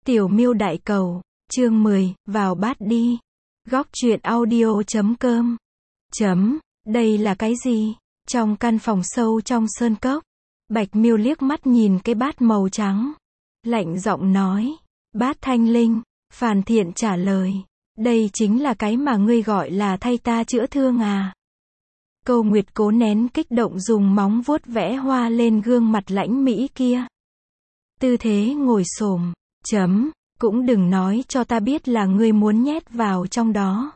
Tiểu Miêu Đại Cầu, chương 10, vào bát đi. Góc truyện audio.com. Đây là cái gì? Trong căn phòng sâu trong sơn cốc, Bạch Miêu liếc mắt nhìn cái bát màu trắng. Lạnh giọng nói, bát thanh linh. Phàn Thiện trả lời, đây chính là cái mà ngươi gọi là thay ta chữa thương à? Câu Nguyệt cố nén kích động dùng móng vuốt vẽ hoa lên gương mặt lãnh mỹ kia. Tư thế ngồi xổm. Cũng đừng nói cho ta biết là ngươi muốn nhét vào trong đó.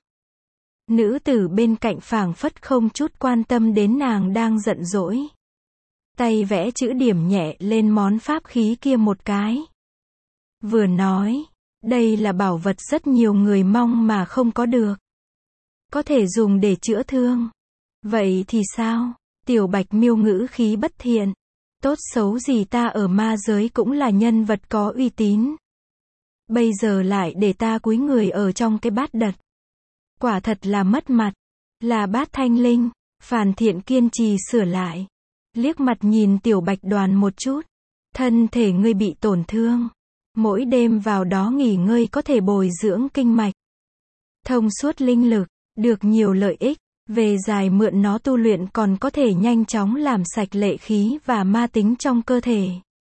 Nữ tử bên cạnh phảng phất không chút quan tâm đến nàng đang giận dỗi. Tay vẽ chữ điểm nhẹ lên món pháp khí kia một cái. Vừa nói, đây là bảo vật rất nhiều người mong mà không có được. Có thể dùng để chữa thương. Vậy thì sao? Tiểu Bạch Miêu ngữ khí bất thiện. Tốt xấu gì ta ở ma giới cũng là nhân vật có uy tín. Bây giờ lại để ta cúi người ở trong cái bát đật. Quả thật là mất mặt. Là bát thanh linh. Phàn Thiện kiên trì sửa lại. Liếc mặt nhìn Tiểu Bạch Đoàn một chút. Thân thể ngươi bị tổn thương. Mỗi đêm vào đó nghỉ ngơi có thể bồi dưỡng kinh mạch. Thông suốt linh lực. Được nhiều lợi ích. Về dài mượn nó tu luyện còn có thể nhanh chóng làm sạch lệ khí và ma tính trong cơ thể.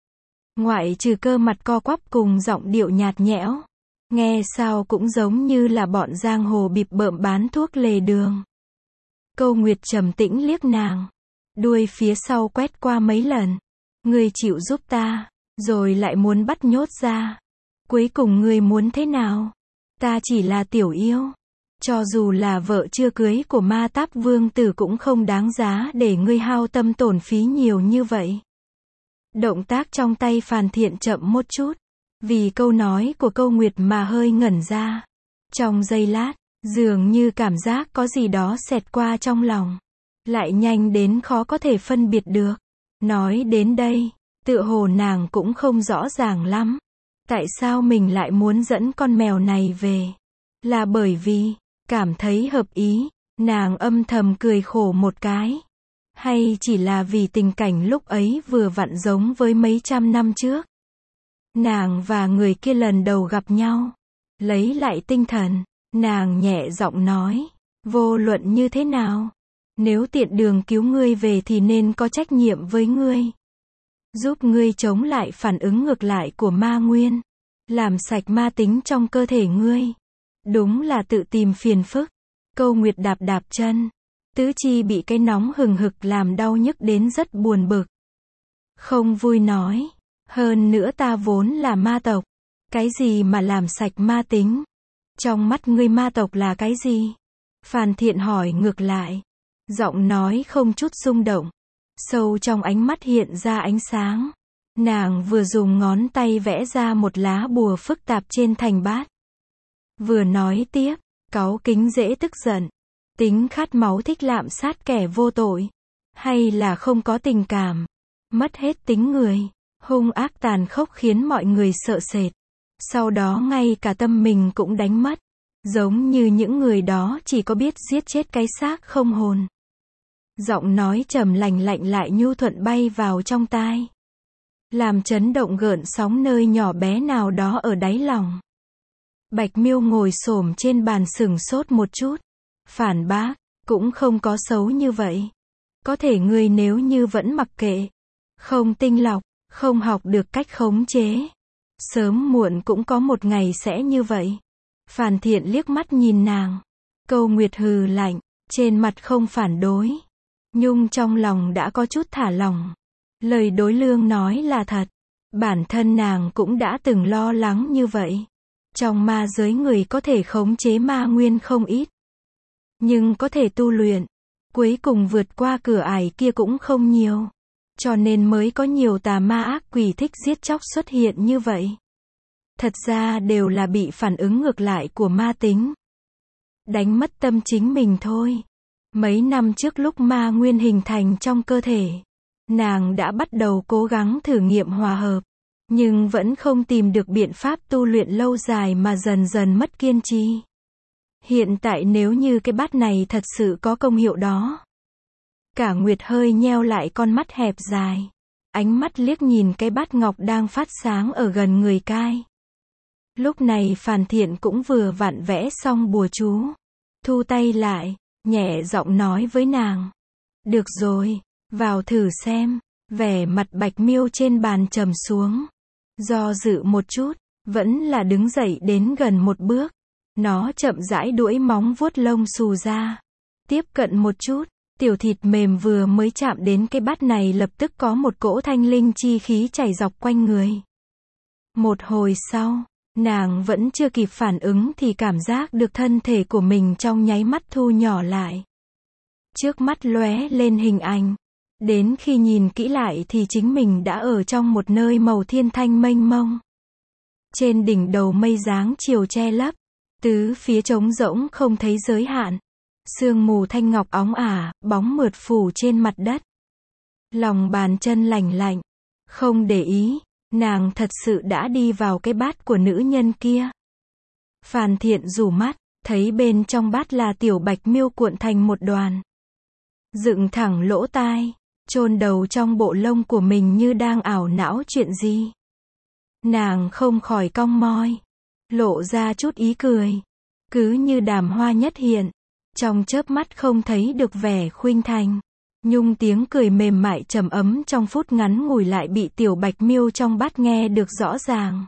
Ngoại trừ cơ mặt co quắp cùng giọng điệu nhạt nhẽo. Nghe sao cũng giống như là bọn giang hồ bịp bợm bán thuốc lề đường. Câu Nguyệt trầm tĩnh liếc nàng. Đuôi phía sau quét qua mấy lần. Ngươi chịu giúp ta, rồi lại muốn bắt nhốt ra. Cuối cùng ngươi muốn thế nào? Ta chỉ là tiểu yêu. Cho dù là vợ chưa cưới của Ma Táp Vương Tử cũng không đáng giá để ngươi hao tâm tổn phí nhiều như vậy. Động tác trong tay Phàn Thiện chậm một chút. Vì câu nói của Câu Nguyệt mà hơi ngẩn ra. Trong giây lát, dường như cảm giác có gì đó xẹt qua trong lòng. Lại nhanh đến khó có thể phân biệt được. Nói đến đây, tựa hồ nàng cũng không rõ ràng lắm. Tại sao mình lại muốn dẫn con mèo này về? Là bởi vì cảm thấy hợp ý, nàng âm thầm cười khổ một cái. Hay chỉ là vì tình cảnh lúc ấy vừa vặn giống với mấy trăm năm trước. Nàng và người kia lần đầu gặp nhau. Lấy lại tinh thần, nàng nhẹ giọng nói, vô luận như thế nào, nếu tiện đường cứu ngươi về thì nên có trách nhiệm với ngươi. Giúp ngươi chống lại phản ứng ngược lại của ma nguyên. Làm sạch ma tính trong cơ thể ngươi. Đúng là tự tìm phiền phức. Câu Nguyệt đạp đạp chân. Tứ chi bị cái nóng hừng hực làm đau nhức đến rất buồn bực. Không vui nói. Hơn nữa ta vốn là ma tộc. Cái gì mà làm sạch ma tính? Trong mắt ngươi ma tộc là cái gì? Phàn Thiện hỏi ngược lại. Giọng nói không chút rung động. Sâu trong ánh mắt hiện ra ánh sáng. Nàng vừa dùng ngón tay vẽ ra một lá bùa phức tạp trên thành bát. Vừa nói tiếp, cáu kính dễ tức giận. Tính khát máu thích lạm sát kẻ vô tội. Hay là không có tình cảm. Mất hết tính người. Hung ác tàn khốc khiến mọi người sợ sệt. Sau đó ngay cả tâm mình cũng đánh mất. Giống như những người đó chỉ có biết giết chết cái xác không hồn. Giọng nói trầm lạnh lạnh lại nhu thuận bay vào trong tai. Làm chấn động gợn sóng nơi nhỏ bé nào đó ở đáy lòng. Bạch Miêu ngồi xổm trên bàn sửng sốt một chút. Phản bác, cũng không có xấu như vậy. Có thể ngươi nếu như vẫn mặc kệ, không tinh lọc, không học được cách khống chế, sớm muộn cũng có một ngày sẽ như vậy. Phàn Thiện liếc mắt nhìn nàng. Câu Nguyệt hừ lạnh, trên mặt không phản đối. Nhung trong lòng đã có chút thả lỏng. Lời đối lương nói là thật. Bản thân nàng cũng đã từng lo lắng như vậy. Trong ma giới người có thể khống chế ma nguyên không ít. Nhưng có thể tu luyện, cuối cùng vượt qua cửa ải kia cũng không nhiều. Cho nên mới có nhiều tà ma ác quỷ thích giết chóc xuất hiện như vậy. Thật ra đều là bị phản ứng ngược lại của ma tính. Đánh mất tâm chính mình thôi. Mấy năm trước lúc ma nguyên hình thành trong cơ thể, nàng đã bắt đầu cố gắng thử nghiệm hòa hợp. Nhưng vẫn không tìm được biện pháp tu luyện lâu dài mà dần dần mất kiên trì. Hiện tại nếu như cái bát này thật sự có công hiệu đó. Cả Nguyệt hơi nheo lại con mắt hẹp dài. Ánh mắt liếc nhìn cái bát ngọc đang phát sáng ở gần người cai. Lúc này Phàn Thiện cũng vừa vặn vẽ xong bùa chú. Thu tay lại, nhẹ giọng nói với nàng. Được rồi, vào thử xem. Vẻ mặt Bạch Miêu trên bàn trầm xuống. Do dự một chút, vẫn là đứng dậy đến gần một bước. Nó chậm rãi duỗi móng vuốt lông xù ra. Tiếp cận một chút, tiểu thịt mềm vừa mới chạm đến cái bát này lập tức có một cỗ thanh linh chi khí chảy dọc quanh người. Một hồi sau, nàng vẫn chưa kịp phản ứng thì cảm giác được thân thể của mình trong nháy mắt thu nhỏ lại. Trước mắt lóe lên hình ảnh. Đến khi nhìn kỹ lại thì chính mình đã ở trong một nơi màu thiên thanh mênh mông. Trên đỉnh đầu mây dáng chiều che lấp, tứ phía trống rỗng không thấy giới hạn. Sương mù thanh ngọc óng ả, bóng mượt phủ trên mặt đất. Lòng bàn chân lành lạnh, không để ý, nàng thật sự đã đi vào cái bát của nữ nhân kia. Phàn Thiện rủ mắt, thấy bên trong bát là tiểu Bạch Miêu cuộn thành một đoàn. Dựng thẳng lỗ tai, chôn đầu trong bộ lông của mình như đang ảo não chuyện gì. Nàng không khỏi cong môi, lộ ra chút ý cười. Cứ như đàm hoa nhất hiện, trong chớp mắt không thấy được vẻ khuynh thành. Nhung tiếng cười mềm mại trầm ấm trong phút ngắn ngủi lại bị tiểu Bạch Miêu trong bát nghe được rõ ràng.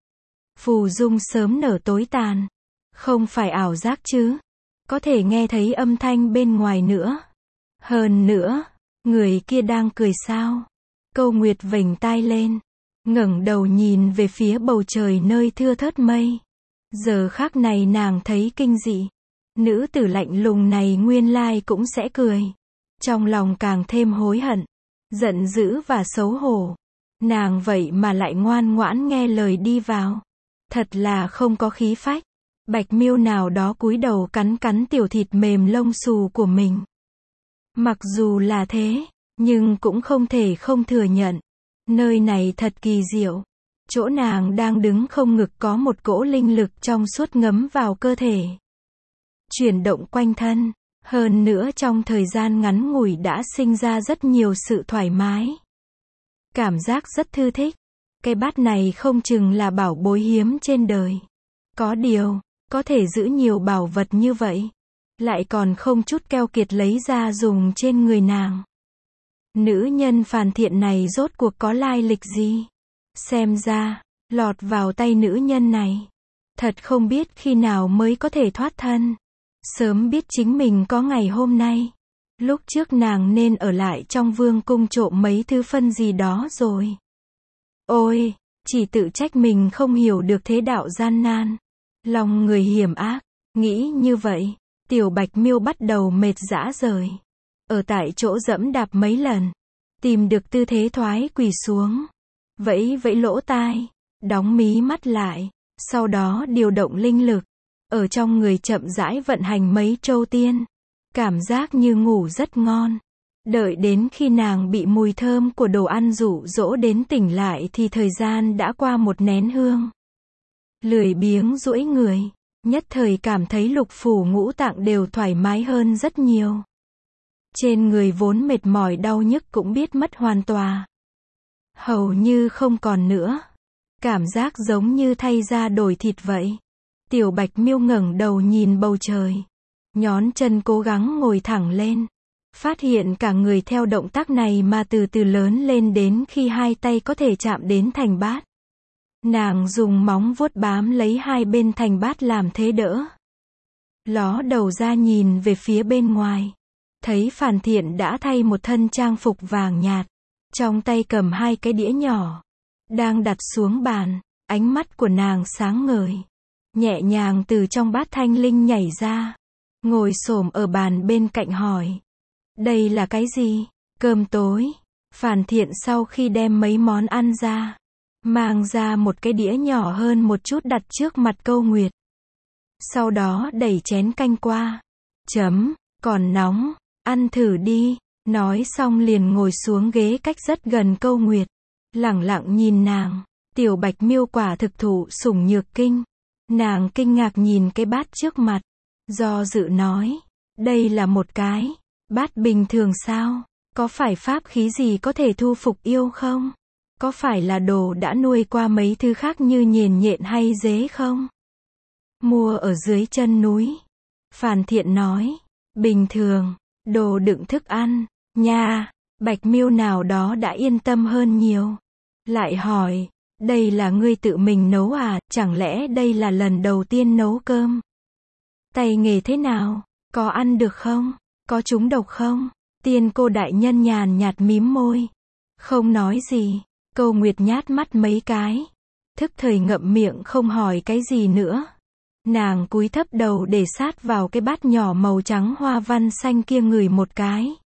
Phù dung sớm nở tối tàn. Không phải ảo giác chứ. Có thể nghe thấy âm thanh bên ngoài nữa. Hơn nữa, người kia đang cười sao? Câu Nguyệt vểnh tai lên, ngẩng đầu nhìn về phía bầu trời nơi thưa thớt mây. Giờ khắc này nàng thấy kinh dị. Nữ tử lạnh lùng này nguyên lai cũng sẽ cười. Trong lòng càng thêm hối hận, giận dữ và xấu hổ. Nàng vậy mà lại ngoan ngoãn nghe lời đi vào. Thật là không có khí phách. Bạch Miêu nào đó cúi đầu cắn cắn tiểu thịt mềm lông xù của mình. Mặc dù là thế, nhưng cũng không thể không thừa nhận. Nơi này thật kỳ diệu. Chỗ nàng đang đứng không ngực có một cỗ linh lực trong suốt ngấm vào cơ thể. Chuyển động quanh thân. Hơn nữa trong thời gian ngắn ngủi đã sinh ra rất nhiều sự thoải mái. Cảm giác rất thư thích. Cái bát này không chừng là bảo bối hiếm trên đời. Có điều, có thể giữ nhiều bảo vật như vậy. Lại còn không chút keo kiệt lấy ra dùng trên người nàng. Nữ nhân Phàn Thiện này rốt cuộc có lai lịch gì? Xem ra, lọt vào tay nữ nhân này. Thật không biết khi nào mới có thể thoát thân. Sớm biết chính mình có ngày hôm nay. Lúc trước nàng nên ở lại trong vương cung trộm mấy thứ phân gì đó rồi. Ôi, chỉ tự trách mình không hiểu được thế đạo gian nan. Lòng người hiểm ác, nghĩ như vậy, tiểu Bạch Miêu bắt đầu mệt rã rời. Ở tại chỗ dẫm đạp mấy lần, tìm được tư thế thoái quỳ xuống. Vẫy vẫy lỗ tai, đóng mí mắt lại, sau đó điều động linh lực. Ở trong người chậm rãi vận hành mấy trâu tiên. Cảm giác như ngủ rất ngon. Đợi đến khi nàng bị mùi thơm của đồ ăn dụ dỗ đến tỉnh lại thì thời gian đã qua một nén hương. Lười biếng duỗi người, nhất thời cảm thấy lục phủ ngũ tạng đều thoải mái hơn rất nhiều. Trên người vốn mệt mỏi đau nhức cũng biết mất hoàn toàn. Hầu như không còn nữa. Cảm giác giống như thay da đổi thịt vậy. Tiểu Bạch Miêu ngẩng đầu nhìn bầu trời. Nhón chân cố gắng ngồi thẳng lên. Phát hiện cả người theo động tác này mà từ từ lớn lên đến khi hai tay có thể chạm đến thành bát. Nàng dùng móng vuốt bám lấy hai bên thành bát làm thế đỡ. Ló đầu ra nhìn về phía bên ngoài. Thấy Phàn Thiện đã thay một thân trang phục vàng nhạt. Trong tay cầm hai cái đĩa nhỏ. Đang đặt xuống bàn. Ánh mắt của nàng sáng ngời. Nhẹ nhàng từ trong bát thanh linh nhảy ra. Ngồi xổm ở bàn bên cạnh hỏi. Đây là cái gì? Cơm tối. Phàn Thiện sau khi đem mấy món ăn ra. Mang ra một cái đĩa nhỏ hơn một chút đặt trước mặt Câu Nguyệt. Sau đó đẩy chén canh qua. Còn nóng. Ăn thử đi. Nói xong liền ngồi xuống ghế cách rất gần Câu Nguyệt. Lẳng lặng nhìn nàng. Tiểu Bạch Miêu quả thực thụ sủng nhược kinh. Nàng kinh ngạc nhìn cái bát trước mặt. Do dự nói. Đây là một cái bát bình thường sao? Có phải pháp khí gì có thể thu phục yêu không? Có phải là đồ đã nuôi qua mấy thứ khác như nhện nhện hay dế không? Mua ở dưới chân núi. Phàn Thiện nói. Bình thường. Đồ đựng thức ăn. Nha. Bạch Miêu nào đó đã yên tâm hơn nhiều. Lại hỏi. Đây là ngươi tự mình nấu à? Chẳng lẽ đây là lần đầu tiên nấu cơm? Tay nghề thế nào? Có ăn được không? Có trúng độc không? Tiên cô đại nhân nhàn nhạt mím môi. Không nói gì. Câu Nguyệt nhát mắt mấy cái. Thức thời ngậm miệng không hỏi cái gì nữa. Nàng cúi thấp đầu để sát vào cái bát nhỏ màu trắng hoa văn xanh kia ngửi một cái.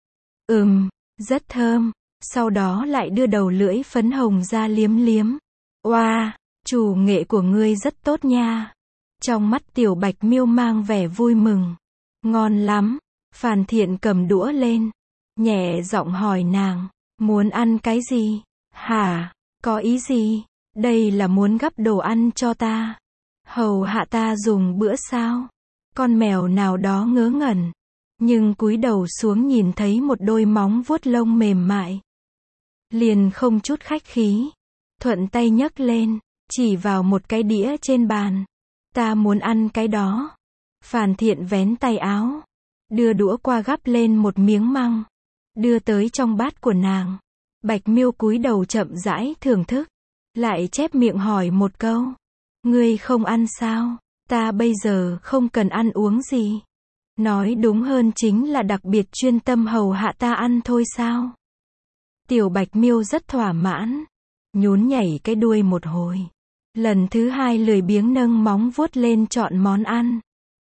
Rất thơm. Sau đó lại đưa đầu lưỡi phấn hồng ra liếm liếm. Oa, chủ nghệ của ngươi rất tốt nha. Trong mắt Tiểu Bạch Miêu mang vẻ vui mừng. Ngon lắm. Phàn Thiện cầm đũa lên. Nhẹ giọng hỏi nàng. Muốn ăn cái gì? Hả? Có ý gì? Đây là muốn gắp đồ ăn cho ta. Hầu hạ ta dùng bữa sao? Con mèo nào đó ngớ ngẩn. Nhưng cúi đầu xuống nhìn thấy một đôi móng vuốt lông mềm mại. Liền không chút khách khí. Thuận tay nhấc lên. Chỉ vào một cái đĩa trên bàn. Ta muốn ăn cái đó. Phàn Thiện vén tay áo. Đưa đũa qua gắp lên một miếng măng. Đưa tới trong bát của nàng. Bạch Miêu cúi đầu chậm rãi thưởng thức. Lại chép miệng hỏi một câu. Ngươi không ăn sao? Ta bây giờ không cần ăn uống gì. Nói đúng hơn chính là đặc biệt chuyên tâm hầu hạ ta ăn thôi sao? Tiểu Bạch Miêu rất thỏa mãn. Nhún nhảy cái đuôi một hồi. Lần thứ hai lười biếng nâng móng vuốt lên chọn món ăn.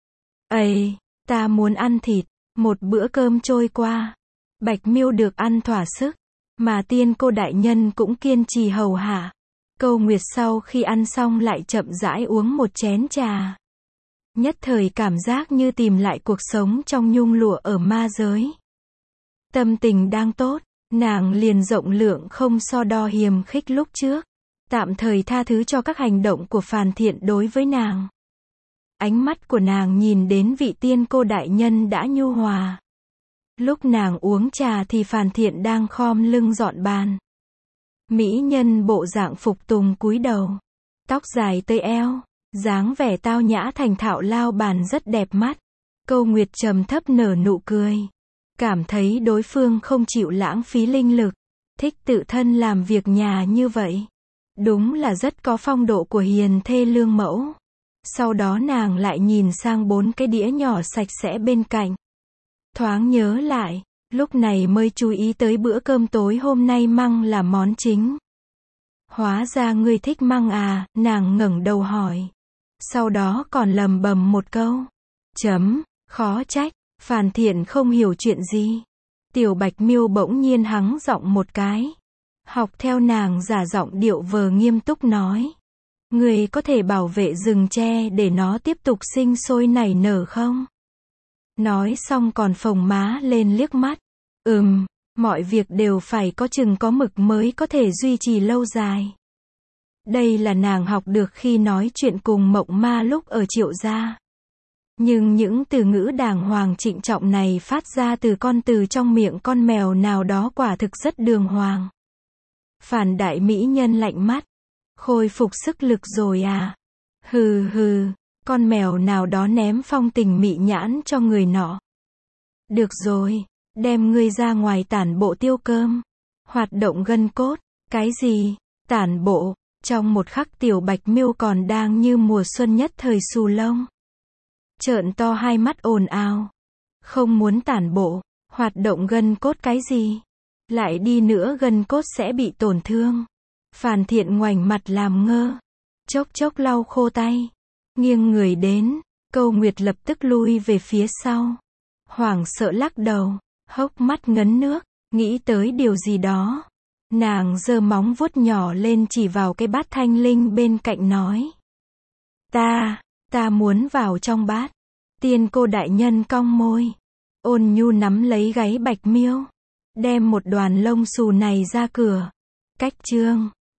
Ây, ta muốn ăn thịt. Một bữa cơm trôi qua. Bạch Miêu được ăn thỏa sức. Mà tiên cô đại nhân cũng kiên trì hầu hạ. Câu Nguyệt sau khi ăn xong lại chậm rãi uống một chén trà. Nhất thời cảm giác như tìm lại cuộc sống trong nhung lụa ở ma giới. Tâm tình đang tốt, nàng liền rộng lượng không so đo hiềm khích lúc trước. Tạm thời tha thứ cho các hành động của Phàn Thiện đối với nàng. Ánh mắt của nàng nhìn đến vị tiên cô đại nhân đã nhu hòa. Lúc nàng uống trà thì Phàn Thiện đang khom lưng dọn bàn. Mỹ nhân bộ dạng phục tùng cúi đầu. Tóc dài tới eo. Dáng vẻ tao nhã thành thạo lao bàn rất đẹp mắt. Câu Nguyệt trầm thấp nở nụ cười. Cảm thấy đối phương không chịu lãng phí linh lực. Thích tự thân làm việc nhà như vậy. Đúng là rất có phong độ của hiền thê lương mẫu. Sau đó nàng lại nhìn sang 4 cái đĩa nhỏ sạch sẽ bên cạnh. Thoáng nhớ lại, lúc này mới chú ý tới bữa cơm tối hôm nay măng là món chính. Hóa ra ngươi thích măng à, nàng ngẩng đầu hỏi. Sau đó còn lầm bầm một câu. Khó trách, Phàn Thiện không hiểu chuyện gì. Tiểu Bạch Miêu bỗng nhiên hắng giọng một cái. Học theo nàng giả giọng điệu vờ nghiêm túc nói. Ngươi có thể bảo vệ rừng tre để nó tiếp tục sinh sôi nảy nở không? Nói xong còn phồng má lên liếc mắt. Mọi việc đều phải có chừng có mực mới có thể duy trì lâu dài. Đây là nàng học được khi nói chuyện cùng Mộng Ma lúc ở Triệu gia. Nhưng những từ ngữ đàng hoàng trịnh trọng này phát ra từ trong miệng con mèo nào đó quả thực rất đường hoàng. Phàn đại mỹ nhân lạnh mắt. Khôi phục sức lực rồi à? Hừ hừ, con mèo nào đó ném phong tình mị nhãn cho người nọ. Được rồi, đem ngươi ra ngoài tản bộ tiêu cơm. Hoạt động gân cốt. Cái gì? Tản bộ. Trong một khắc Tiểu Bạch Miêu còn đang như mùa xuân nhất thời xù lông. Trợn to hai mắt ồn ào. Không muốn tản bộ. Hoạt động gân cốt cái gì? Lại đi nữa gân cốt sẽ bị tổn thương. Phàn Thiện ngoảnh mặt làm ngơ. Chốc chốc lau khô tay. Nghiêng người đến. Câu Nguyệt lập tức lui về phía sau. Hoảng sợ lắc đầu. Hốc mắt ngấn nước. Nghĩ tới điều gì đó. Nàng giơ móng vuốt nhỏ lên chỉ vào cái bát thanh linh bên cạnh nói. Ta muốn vào trong bát. Tiên cô đại nhân cong môi. Ôn nhu nắm lấy gáy Bạch Miêu. Đem một đoàn lông xù này ra cửa. Cách chương.